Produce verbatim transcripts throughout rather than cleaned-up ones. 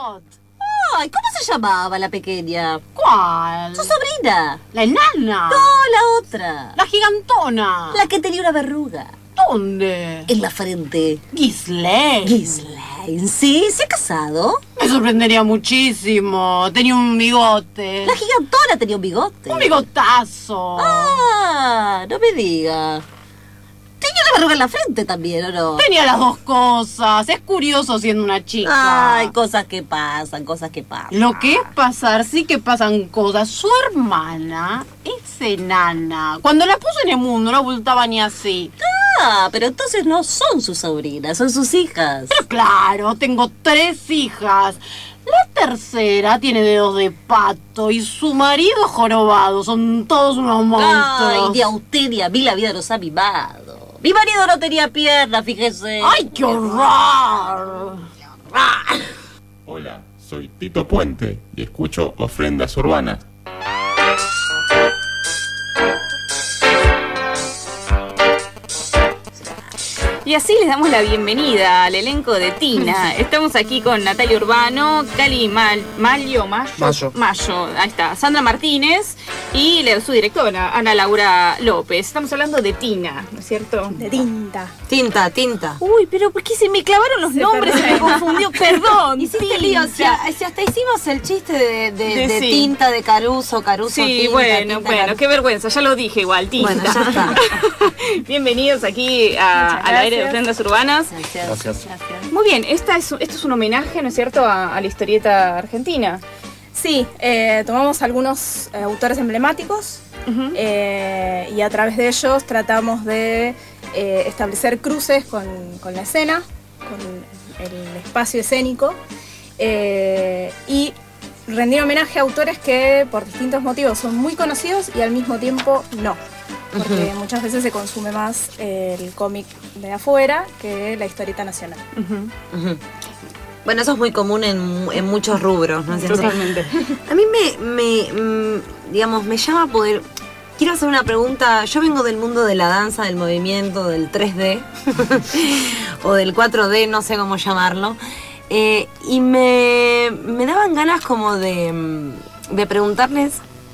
Margot. Ay, ¿cómo se llamaba la pequeña? ¿Cuál? Su sobrina. ¿La enana? No, la otra. La gigantona. La que tenía una verruga. ¿Dónde? En la frente. Ghislaine. Ghislaine, sí, ¿se ha casado? Me sorprendería muchísimo. Tenía un bigote. La gigantona tenía un bigote. Un bigotazo. Ah, no me diga. Tenía una verruga en la frente también, ¿o no? Tenía las dos cosas. Es curioso siendo una chica. Ay, cosas que pasan, cosas que pasan. Lo que es pasar, sí que pasan cosas. Su hermana es enana. Cuando la puso en el mundo no ocultaba ni así. Ah, pero entonces no son sus sobrinas, son sus hijas. Pero claro, tengo tres hijas. La tercera tiene dedos de pato y su marido es jorobado. Son todos unos monstruos. Ay, ni a usted ni a mí la vida nos ha mimado. Mi marido no tenía piernas, fíjese. ¡Ay, qué horror! Hola, soy Tito Puente y escucho Ofrendas Urbanas. Y así les damos la bienvenida al elenco de Tina. Estamos aquí con Natalia Urbano, Cali Mal, Malio, Mayo, Mayo. Mayo, ahí está, Sandra Martínez y la- su directora, Ana Laura López. Estamos hablando de Tina, ¿no es cierto? De tinta. Tinta, tinta. Uy, pero ¿por qué se me clavaron los Se nombres? Se me perdió. confundió, perdón. Hiciste lío, si, si hasta hicimos el chiste de, de, De de sí. tinta, de Caruso, Caruso, Sí, tinta, bueno, tinta, bueno, Caruso. qué vergüenza, ya lo dije igual, Tinta. Bueno, ya está. Bienvenidos aquí a- Muchas al aire de gracias. Ofrendas Urbanas. Gracias. Gracias. Muy bien, esta es, esto es un homenaje, ¿no es cierto?, a, a la historieta argentina. Sí, eh, tomamos algunos eh, autores emblemáticos Ujú. eh, y a través de ellos tratamos de eh, establecer cruces con, con la escena, con el espacio escénico eh, y rendir homenaje a autores que por distintos motivos son muy conocidos y al mismo tiempo no. Porque muchas veces se consume más el cómic de afuera que la historieta nacional. Ujú. Ujú. Bueno, eso es muy común en, en muchos rubros, ¿no es cierto? Totalmente. A mí me, me mm, digamos, me llama poder... Quiero hacer una pregunta. Yo vengo del mundo de la danza, del movimiento, del tres D o del cuatro D, no sé cómo llamarlo. Eh, y me, me daban ganas como de, mm, de preguntarles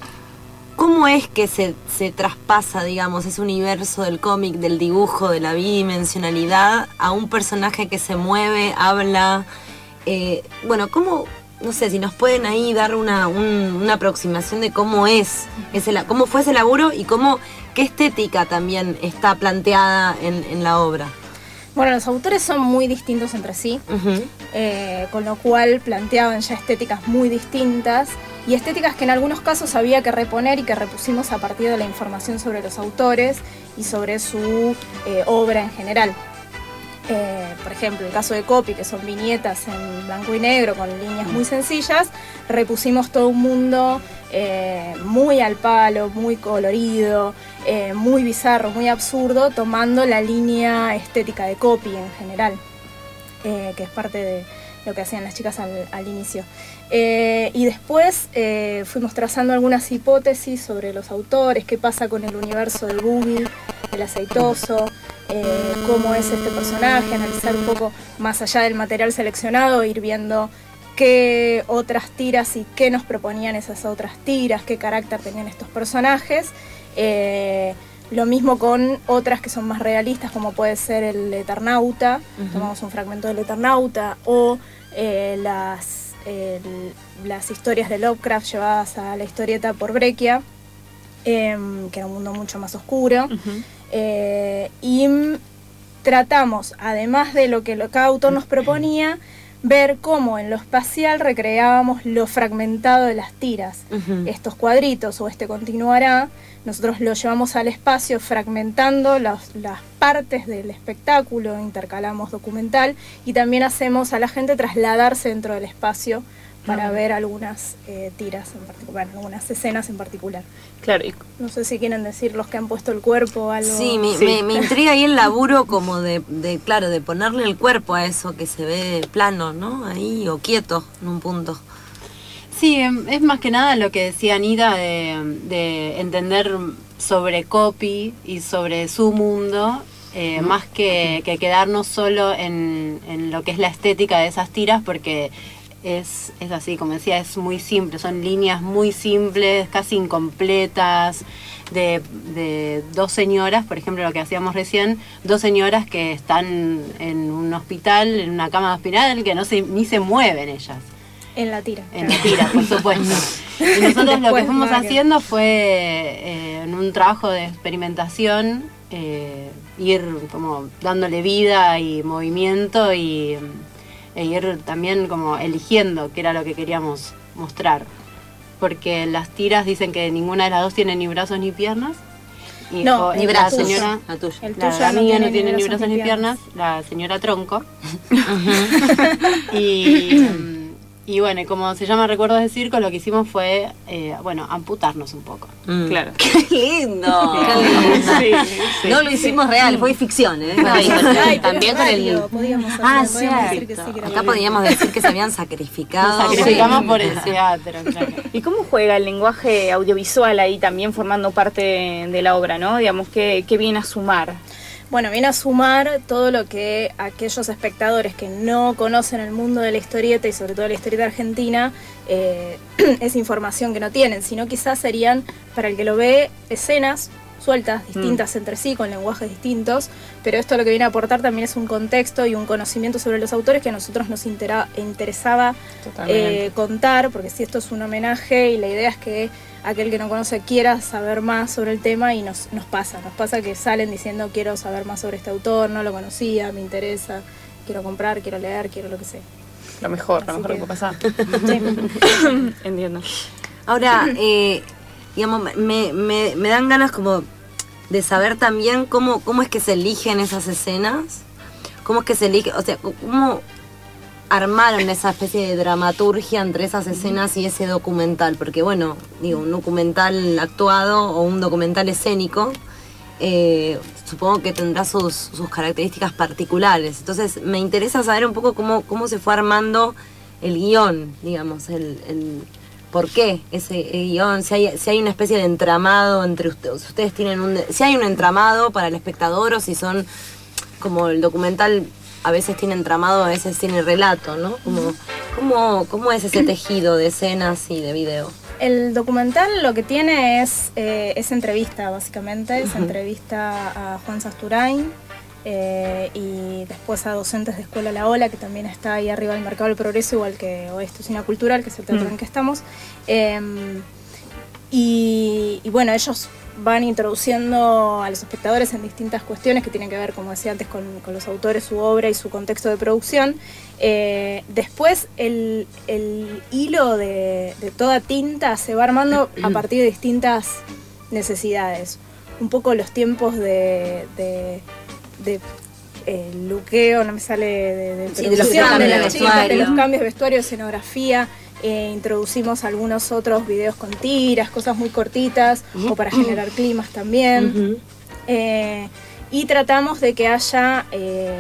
cómo es que se, se traspasa, digamos, ese universo del cómic, del dibujo, de la bidimensionalidad a un personaje que se mueve, habla. Eh, bueno, cómo... No sé, si nos pueden ahí dar una, un- una aproximación de cómo es, ese, la- cómo fue ese laburo y cómo, qué estética también está planteada en, en la obra. Bueno, los autores son muy distintos entre sí, Ujú. eh, con lo cual planteaban ya estéticas muy distintas y estéticas que en algunos casos había que reponer y que repusimos a partir de la información sobre los autores y sobre su eh, obra en general. Eh, por ejemplo, el caso de Copy, que son viñetas en blanco y negro con líneas muy sencillas, repusimos todo un mundo eh, muy al palo, muy colorido, eh, muy bizarro, muy absurdo, tomando la línea estética de Copy en general, eh, que es parte de lo que hacían las chicas al, al inicio. Eh, y después eh, fuimos trazando algunas hipótesis sobre los autores, qué pasa con el universo del boogie, el aceitoso, eh, cómo es este personaje, analizar un poco más allá del material seleccionado, ir viendo qué otras tiras y qué nos proponían esas otras tiras, qué carácter tenían estos personajes. Eh, lo mismo con otras que son más realistas, como puede ser el Eternauta, tomamos un fragmento del Eternauta, o eh, las, el- las historias de Lovecraft llevadas a la historieta por Breccia, em, que era un mundo mucho más oscuro. Ujú. Eh, y mm, tratamos, además de lo que lo- cada autor nos proponía, ver cómo en lo espacial recreábamos lo fragmentado de las tiras. Ujú. Estos cuadritos o este continuará, nosotros lo llevamos al espacio fragmentando las, las partes del espectáculo, intercalamos documental y también hacemos a la gente trasladarse dentro del espacio para ver algunas eh, tiras en particular, algunas escenas en particular. Claro, y No sé si quieren decir los que han puesto el cuerpo o algo. Sí, me, Sí. Me, me intriga ahí el laburo como de, de, claro, de ponerle el cuerpo a eso que se ve plano, ¿no? Ahí, o quieto en un punto. Sí, em, es más que nada lo que decía Anita de, de entender sobre Copy y sobre su mundo, eh, más que, que quedarnos solo en, en lo que es la estética de esas tiras, porque es, es así, como decía, es muy simple, son líneas muy simples, casi incompletas, de, de dos señoras, por ejemplo, lo que hacíamos recién, dos señoras que están en un hospital, en una cama de hospital, que no se, ni se mueven ellas. En la tira. En la tira, por supuesto. Y nosotros lo que fuimos haciendo fue, eh, en un trabajo de experimentación, eh, ir como dándole vida y movimiento y e ir también como eligiendo qué era lo que queríamos mostrar. Porque las tiras dicen que ninguna de las dos tiene ni brazos ni piernas. Y, No, o, ni la brazos. señora, La tuya. El la, tuyo la no mía tiene no tiene ni brazos ni piernas, la señora Tronco. y, y bueno, y como se llama Recuerdos de Circo, lo que hicimos fue, eh, bueno, amputarnos un poco. Mm. Claro. ¡Qué lindo! ¡Qué lindo! Sí, sí. No lo hicimos real, fue ficción, ¿eh? No, y con- Ay, pero también es con el... radio, podíamos hacer, Ah, podíamos decir cierto. que sí, que era Acá radio. podríamos decir que se habían Nos sacrificado. sacrificamos Sí. por el teatro, claro. ¿Y cómo juega el lenguaje audiovisual ahí también formando parte de la obra, no? Digamos, ¿qué, qué viene a sumar? Bueno, viene a sumar todo lo que aquellos espectadores que no conocen el mundo de la historieta y sobre todo la historieta argentina, eh, es información que no tienen, sino quizás serían, para el que lo ve, escenas sueltas, distintas entre sí, con lenguajes distintos, pero esto lo que viene a aportar también es un contexto y un conocimiento sobre los autores que a nosotros nos intera- interesaba Totalmente. eh, contar, porque si esto es un homenaje y la idea es que aquel que no conoce quiera saber más sobre el tema y nos, nos pasa, nos pasa que salen diciendo quiero saber más sobre este autor, no lo conocía, me interesa, quiero comprar, quiero leer, quiero lo que sea. Lo mejor, lo Así mejor que que- puede pasar. Sí. Entiendo. Ahora, eh, digamos, me, me, me dan ganas como de saber también cómo, cómo es que se eligen esas escenas, cómo es que se elige, o sea, cómo armaron esa especie de dramaturgia entre esas escenas y ese documental, porque bueno, digo, un documental actuado o un documental escénico, eh, supongo que tendrá sus, sus características particulares. Entonces me interesa saber un poco cómo, cómo se fue armando el guión, digamos, el, el por qué ese el guión, si hay, si hay una especie de entramado entre ustedes, ustedes tienen un, si hay un entramado para el espectador o si son como el documental a veces tiene entramado, a veces tiene relato, ¿no? Como, ¿cómo, ¿Cómo es ese tejido de escenas y de video? El documental lo que tiene es, eh, es entrevista, básicamente, es entrevista a Juan Sasturain eh, y después a docentes de Escuela La Ola, que también está ahí arriba del Mercado del Progreso, igual que Oeste Usina Cultural, que es el teatro en que estamos. Eh, y, y bueno, ellos van introduciendo a los espectadores en distintas cuestiones que tienen que ver, como decía antes, con, con los autores, su obra y su contexto de producción. Eh, después el, el hilo de, de toda tinta se va armando a partir de distintas necesidades. Un poco los tiempos de, de, de eh, luqueo, no me sale de, de Sí, de los producción cambios de, de las chicas, de vestuario. los cambios de vestuario, escenografía. Eh, introducimos algunos otros videos con tiras, cosas muy cortitas, o para generar climas también. Eh, y tratamos de que haya eh,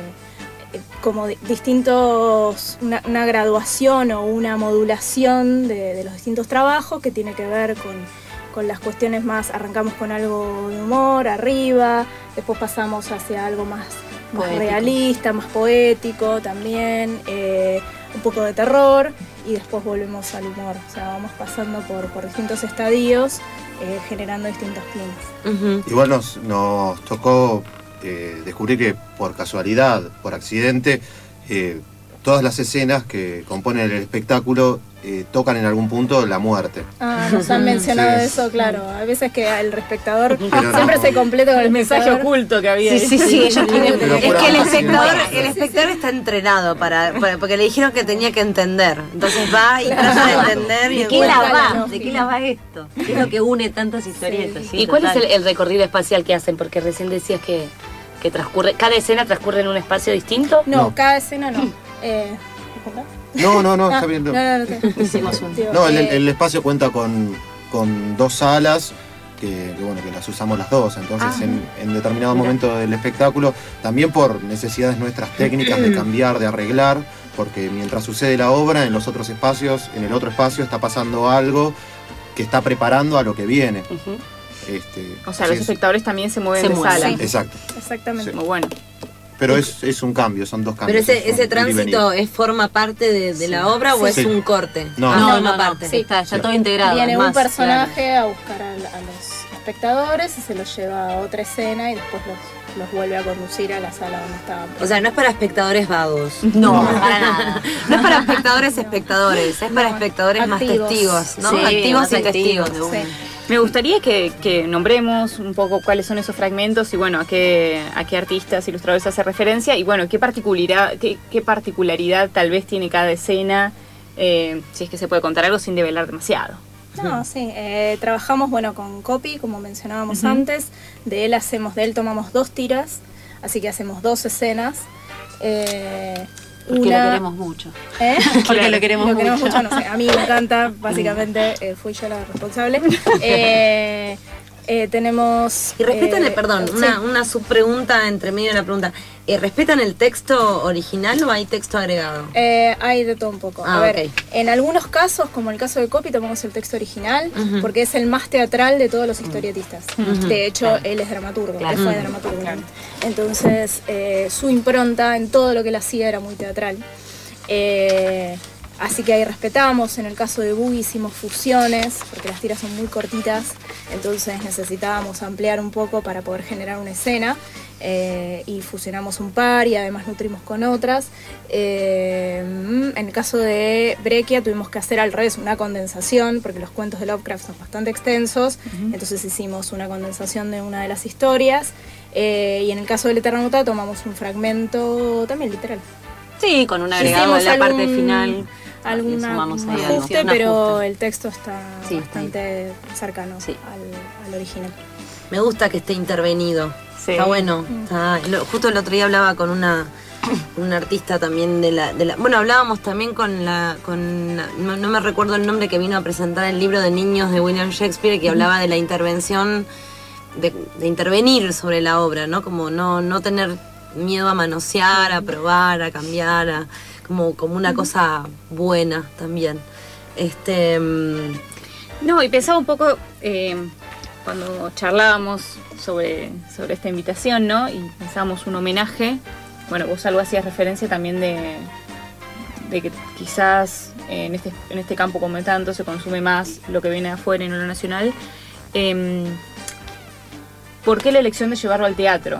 como di- distintos, una, una graduación o una modulación de, de los distintos trabajos que tiene que ver con, con las cuestiones más, arrancamos con algo de humor arriba, después pasamos hacia algo más, más Poético. realista, más poético también, eh, un poco de terror y después volvemos al humor, o sea, vamos pasando por, por distintos estadios, eh, generando distintos climas. Ujú. Igual nos, nos tocó eh, descubrir que por casualidad, por accidente, eh, todas las escenas que componen el espectáculo eh, tocan en algún punto la muerte. Ah, nos han mencionado Sí. eso, claro. A veces que el espectador Pero siempre no. se completa con el, El mensaje espectador. oculto que había. Sí, ahí. sí, sí, ellos tienen- Pero es por que el ambas espectador, escenas. el espectador está entrenado para, para- porque le dijeron que tenía que entender. Entonces va y trata de entender y ¿De qué la Cuéntala, va? ¿no? ¿De qué la va esto? ¿Qué es lo que une tantas historietas? Sí, ¿Y cuál es total. el, el recorrido espacial que hacen? Porque recién decías que, que transcurre, cada escena transcurre en un espacio distinto. No, No. cada escena no. Eh, ¿me contás? No, no, no, Ah, está bien. no, No, no, no, te- Hicimos un... digo, No, el, eh, el espacio cuenta con, con dos salas. Que, que, bueno, que las usamos las dos, entonces en, en determinado momento del espectáculo, también por necesidades nuestras técnicas de cambiar, de arreglar, porque mientras sucede la obra, en los otros espacios, en el otro espacio está pasando algo que está preparando a lo que viene. Ujú. Este, O sea, así los es. espectadores también se mueven Se de mueven, sala. sí. Exacto. Exactamente. Sí. Muy bueno. pero es, es un cambio, son dos Pero cambios. ese, es ese un tránsito es forma parte de, de Sí. la obra o Sí. es un corte. No, Ah, No, forma no, no, parte. sí, está ya todo integrado. Viene además, un personaje claro. a buscar a, a los espectadores y se los lleva a otra escena y después los, los vuelve a conducir a la sala donde estaban. O sea, no es para espectadores vagos. No, para nada. No es para espectadores espectadores, es para No, espectadores más activos. testigos, ¿no? Sí, activos más y activos, testigos. Sí. Me gustaría que, que nombremos un poco cuáles son esos fragmentos y bueno, a qué, a qué artistas, ilustradores hace referencia y bueno, qué particularidad, qué, qué particularidad tal vez tiene cada escena, eh, si es que se puede contar algo sin develar demasiado. No, sí, eh, trabajamos bueno con Copy, como mencionábamos antes, de él hacemos, de él tomamos dos tiras, así que hacemos dos escenas. Eh, Porque una- lo queremos mucho. ¿Eh? Porque lo queremos Lo queremos mucho. mucho, no sé, a mí me encanta, básicamente eh, fui yo la responsable. Eh, eh, tenemos... Y respetan, eh, el, perdón, sí. una, una subpregunta entre medio de la pregunta. Eh, ¿Respetan el texto original o hay texto agregado? Eh, hay de todo un poco. Ah, a ver, ok. en algunos casos, como el caso de Copy, tomamos el texto original Ujú. porque es el más teatral de todos los historietistas. Ujú. De hecho, él es dramaturgo, Claro. él fue Ujú. dramaturgo. Entonces, eh, su impronta en todo lo que él hacía era muy teatral. Eh, así que ahí respetamos. En el caso de Boogie hicimos fusiones, porque las tiras son muy cortitas, entonces necesitábamos ampliar un poco para poder generar una escena. Eh, y fusionamos un par y además nutrimos con otras. Eh, en el caso de Brechia tuvimos que hacer al revés, una condensación, porque los cuentos de Lovecraft son bastante extensos, entonces hicimos una condensación de una de las historias. Eh, y en el caso del Eternauta tomamos un fragmento también literal. Sí, con un agregado de Hicimos la parte algún- final. Algún le sumamos ahí algo. ajuste, Un pero ajuste. el texto está Sí, bastante cercano Sí. al, al original. Me gusta que esté intervenido. Sí. Está bueno. Está- lo- justo el otro día hablaba con una un artista también de la, de la bueno, hablábamos también con la con la- no, no me recuerdo el nombre, que vino a presentar el libro de niños de William Shakespeare, que hablaba de la intervención de, de intervenir sobre la obra, ¿no? Como no no tener miedo a manosear, a probar, a cambiar, a, como como una cosa buena también. Este mm, No, y pensaba un poco eh, cuando charlábamos sobre, sobre esta invitación, ¿no? Y pensábamos un homenaje. Bueno, vos algo hacías referencia también de, de que quizás eh, en, este, en este campo, como tanto, se consume más lo que viene de afuera y no lo nacional. Eh, ¿Por qué la elección de llevarlo al teatro?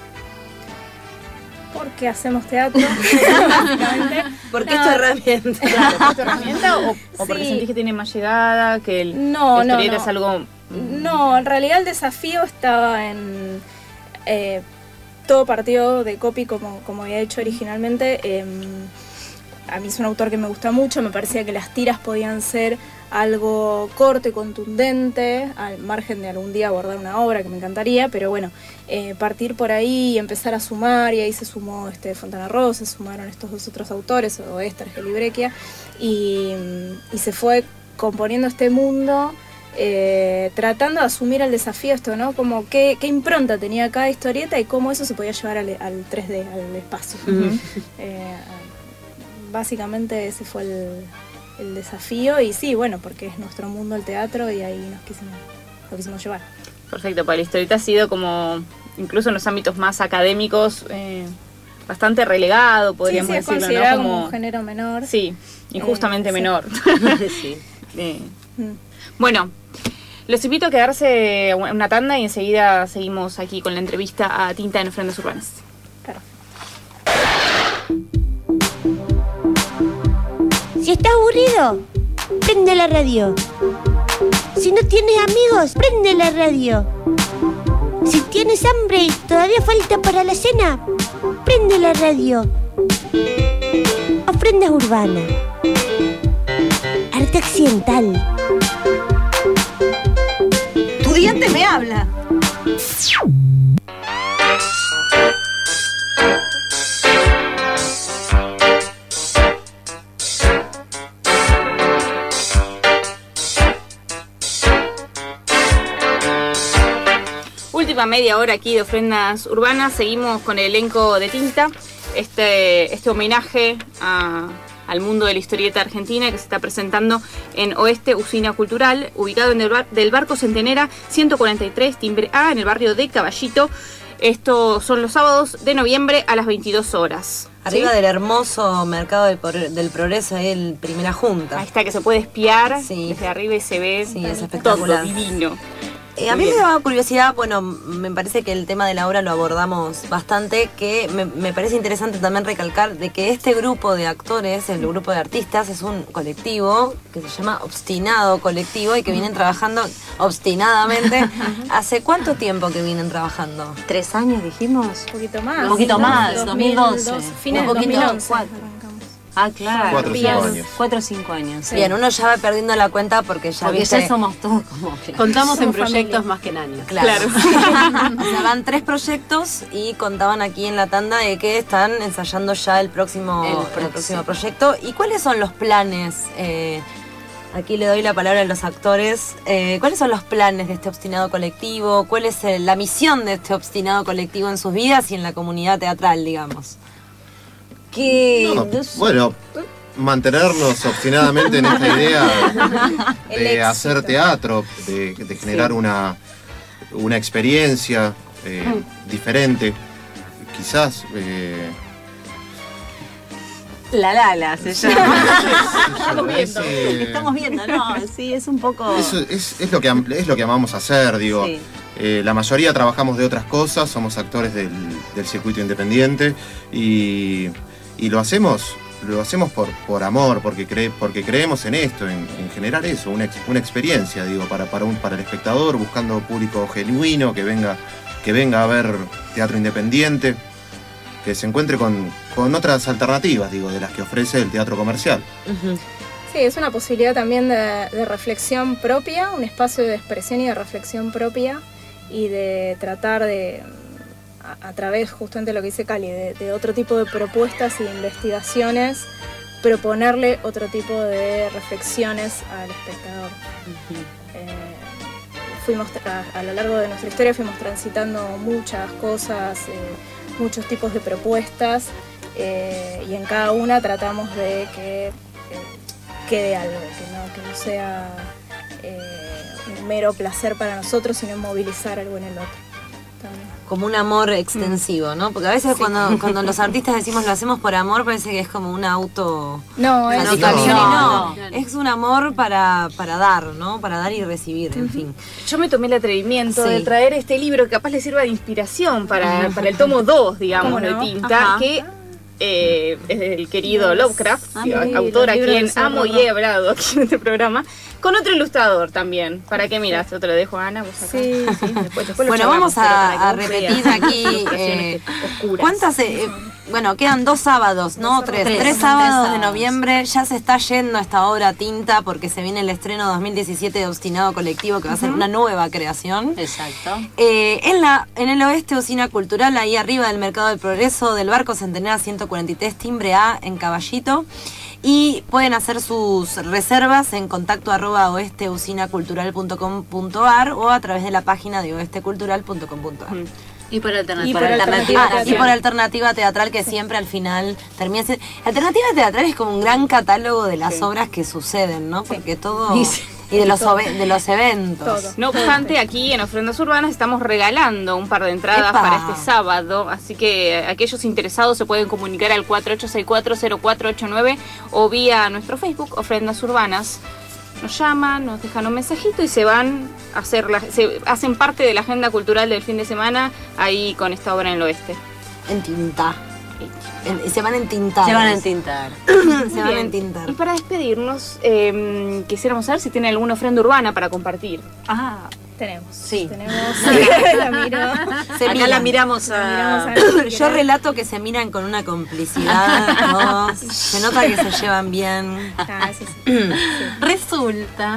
Porque hacemos teatro, básicamente. porque No. es tu herramienta. Claro, ¿es tu herramienta o, o porque Sí. sentís que tiene más llegada, que el, No, la no, historieta no. es algo... No, en realidad el desafío estaba en... eh, todo partió de Copy como, como había hecho originalmente. Eh, a mí es un autor que me gusta mucho, me parecía que las tiras podían ser algo corto y contundente, al margen de algún día abordar una obra que me encantaría, pero bueno, eh, partir por ahí y empezar a sumar, y ahí se sumó este Fontana Rosa, se sumaron estos dos otros autores, o Esther, y Brechia, y, y se fue componiendo este mundo, eh, tratando de asumir el desafío esto, ¿no? Como qué, qué impronta tenía cada historieta y cómo eso se podía llevar al, al tres D, al espacio. Eh, básicamente ese fue el, el desafío, y sí, bueno, porque es nuestro mundo el teatro y ahí nos quisimos, lo quisimos llevar. Perfecto, para la historieta ha sido como, incluso en los ámbitos más académicos, eh, bastante relegado, podríamos sí, sí, es decirlo, considerado ¿no? como un género menor. Sí, injustamente Eh, sí. menor. Sí. Eh, Mm. bueno, los invito a quedarse una tanda y enseguida seguimos aquí con la entrevista a Tinta en Ofrendas Urbanas. Claro. Si estás aburrido, prende la radio. Si no tienes amigos, prende la radio. Si tienes hambre y todavía falta para la cena, prende la radio. Ofrendas Urbanas. Arte accidental. Tu diente me habla. Última media hora aquí de Ofrendas Urbanas, seguimos con el elenco de Tinta, este, este homenaje a, al mundo de la historieta argentina que se está presentando en Oeste Usina Cultural, ubicado en el bar, del Barco Centenera ciento cuarenta y tres, timbre A, en el barrio de Caballito. Estos son los sábados de noviembre a las veintidós horas. Arriba ¿sí? del hermoso Mercado del, Por- del Progreso, ahí el Primera Junta. Ahí está, que se puede espiar Sí. desde arriba y se ve Sí, es todo espectacular. divino. Eh, a mí me daba curiosidad, bueno, me parece que el tema de la obra lo abordamos bastante, que me, me parece interesante también recalcar de que este grupo de actores, el grupo de artistas, es un colectivo que se llama Obstinado Colectivo y que vienen trabajando obstinadamente. ¿Hace cuánto tiempo que vienen trabajando? ¿Tres años dijimos? Un poquito más. Un poquito más, dos mil doce. Fines Un de poquito, dos mil once. cuatro. arrancamos. Ah, claro. Cuatro o cinco años. Cuatro o cinco años. sí. Bien, uno ya va perdiendo la cuenta porque ya Porque viste- ya somos todos como que... Contamos en Somos proyectos familia. más que en años. Claro. O sea, van tres proyectos y contaban aquí en la tanda de que están ensayando ya el próximo, El el próximo. próximo proyecto. ¿Y cuáles son los planes? Eh, aquí le doy la palabra a los actores. Eh, ¿Cuáles son los planes de este obstinado colectivo? ¿Cuál es eh, la misión de este obstinado colectivo en sus vidas y en la comunidad teatral, digamos? ¿Qué? No, bueno, mantenernos obstinadamente en esta idea El de éxito. hacer teatro, de, de generar una, una experiencia eh, diferente, quizás. eh, La Lala se llama. Estamos viendo. Estamos viendo, ¿no? Sí, es un poco... Eso es, es lo que, am- es lo que amamos hacer, digo. Sí. Eh, la mayoría trabajamos de otras cosas, somos actores del, del circuito independiente y, y lo hacemos lo hacemos por, por amor, porque, cre- porque creemos en esto, en, en generar eso, una, ex- una experiencia, digo, para, para, un, para el espectador, buscando público genuino que venga, que venga a ver teatro independiente, que se encuentre con, con otras alternativas, digo, de las que ofrece el teatro comercial. Ujú. Sí, es una posibilidad también de, de reflexión propia, un espacio de expresión y de reflexión propia y de tratar de, a, a través justamente de lo que dice Cali, de, de otro tipo de propuestas y de investigaciones, proponerle otro tipo de reflexiones al espectador. Eh, fuimos tra- a lo largo de nuestra historia fuimos transitando muchas cosas, eh, muchos tipos de propuestas eh, y en cada una tratamos de que eh, quede algo, que no, que no sea eh, un mero placer para nosotros, sino movilizar algo en el otro. También. Como un amor extensivo, ¿no? Porque a veces cuando, cuando los artistas decimos lo hacemos por amor, parece que es como un auto... No, es, No, no, no, no. es un amor para, para dar, ¿no? Para dar y recibir, en fin. Yo me tomé el atrevimiento Sí. de traer este libro que capaz le sirva de inspiración para, para el tomo dos, digamos, ¿Cómo no? de tinta, Ajá. que eh, es del querido Lovecraft, Ah, y sí, autor a los libros quien del Cerro amo y Rojo. he hablado aquí en este programa, con otro ilustrador también. ¿Para qué miras? Yo te lo dejo a Ana, vos acá. Sí. Después, después lo Bueno, charlamos, vamos pero para a, que a vos repetir veas aquí. las ilustraciones eh, que- oscuras. ¿Cuántas? eh, eh, bueno, quedan dos sábados, ¿no? Dos Tres. sábados. Tres Tres, sábados tres de sábados. noviembre. Ya se está yendo esta obra a tinta porque se viene el estreno dos mil diecisiete de Obstinado Colectivo, que va a ser una nueva creación. Exacto. Eh, en, la, en el oeste, Usina Cultural, ahí arriba del Mercado del Progreso, del Barco Centenario ciento cuarenta y tres, timbre A, en Caballito. Y pueden hacer sus reservas en contacto arroba oesteusinacultural punto com punto ar o a través de la página de oestecultural punto com punto ar. Y por alternativa. Y por alternativa Ah, y teatral. por alternativa teatral, que siempre al final termina siendo... Alternativa teatral es como un gran catálogo de las obras que suceden, ¿no? Porque todo... Y sí. Y de los, ove- de los eventos. Todo. No obstante, aquí en Ofrendas Urbanas estamos regalando un par de entradas ¡Epa! para este sábado, así que aquellos interesados se pueden comunicar al cuatro ocho seis cuatro cero cuatro ocho nueve o vía nuestro Facebook, Ofrendas Urbanas. Nos llaman, nos dejan un mensajito y se van a hacer la- se hacen parte de la agenda cultural del fin de semana ahí con esta obra en el oeste. En tinta. En- se van a entintar. Se van a entintar. Se van a Bien. entintar. Y para despedirnos, eh, quisiéramos saber si tienen alguna ofrenda urbana para compartir. Ah, Tenemos. Sí. Tenemos. La miro. Se acá miran. la miramos a... Miramos a- Yo relato que se miran con una complicidad, ¿no? Se nota que se llevan bien. Ah, sí, sí. Resulta,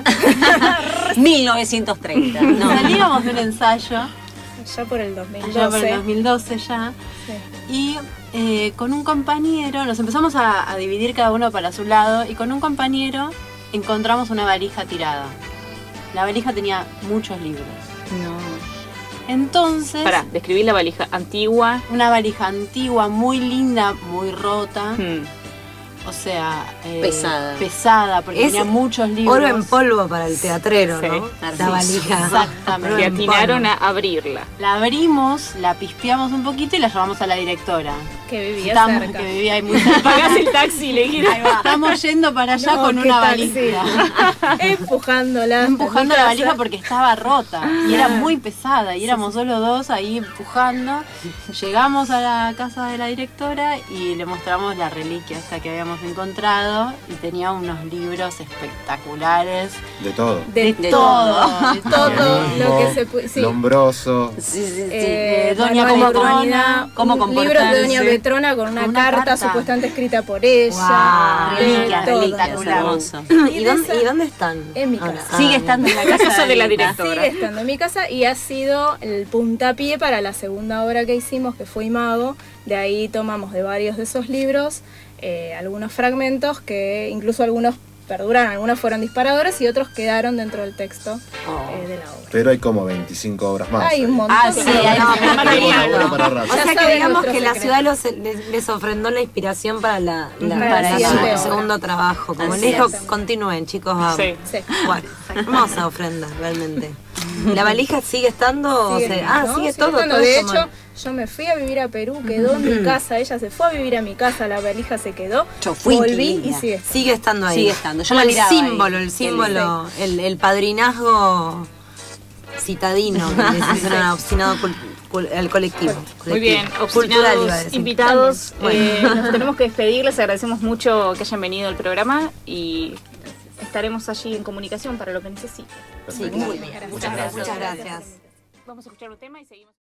mil novecientos treinta. No. salíamos de un ensayo, Ya por el dos mil doce. ya por el dos mil doce ya, Sí. y eh, con un compañero, nos empezamos a, a dividir cada uno para su lado, y con un compañero encontramos una valija tirada. La valija tenía muchos libros. No. Entonces, Para describir la valija antigua. una valija antigua, muy linda, muy rota, hmm, o sea, eh, Pesada. pesada, porque Es tenía muchos libros. Oro en polvo para el teatrero, Sí, ¿no? La hermoso. valija. Exactamente. Oro Y en atinaron polvo. a abrirla. La abrimos, la pispeamos un poquito y la llevamos a la directora. Que vivía Estamos, cerca. que vivía ahí muy cerca. Pagás el taxi y le dijiste. Ahí va. Estamos yendo para allá No, con qué una taxi. valija. Empujándola. hasta Empujando mi la casa. valija porque estaba rota y era muy pesada y éramos solo dos ahí empujando. Llegamos a la casa de la directora y le mostramos la reliquia esta que habíamos encontrado y tenía unos libros espectaculares De todo. De, de todo. todo, de Todo Guionismo, lo que se puede. Sí. Lombroso. Sí, sí, sí. Eh, de Doña manuales de Comorona, Doña- cómo un libro de Doña comportarse. Betrona con una, Con una carta, carta. supuestamente escrita por ella. Guau. de Reliquias, todo. reliquias, hermoso. ¿Y dónde, ¿Y dónde están? En mi ahora? casa. Sigue Ah, estando en la La casa, casa de la Anita. directora. Sigue estando en mi casa y ha sido el puntapié para la segunda obra que hicimos, que fue Imago. De ahí tomamos de varios de esos libros eh, algunos fragmentos que incluso algunos perduran, algunos fueron disparadores y otros quedaron dentro del texto eh, de la obra. Pero hay como veinticinco obras más. Hay un montón. Ah, sí, hay No, un material. Una para rato. O Ya sea que saben digamos nuestro que la secreto. ciudad los- les, les ofrendó la inspiración para, la, la- Para para la su siguiente obra. segundo trabajo. Como Así les dijo, es. continúen chicos. a- Sí. Sí. Bueno, hermosa ofrenda realmente. ¿La valija sigue estando? o Sigue, sea, ah, ¿no? sigue Sigue todo. estando. todo De como- hecho, yo me fui a vivir a Perú, quedó en mi casa, ella se fue a vivir a mi casa, la valija se quedó, Yo fui volví y inquilina. sigue. Sigue estando ahí. Sigue estando, yo Como la el miraba ahí. símbolo, el símbolo, el, el padrinazgo citadino, que les dicen al obstinado cul- cul- al colectivo. Muy bien, colectivo. Cultural iba a obstinados decir. invitados. Bueno. eh, nos tenemos que despedir, les agradecemos mucho que hayan venido al programa y estaremos allí en comunicación para lo que necesiten. Sí, muy bien. Muchas gracias. Muchas gracias. Vamos a escuchar un tema y seguimos.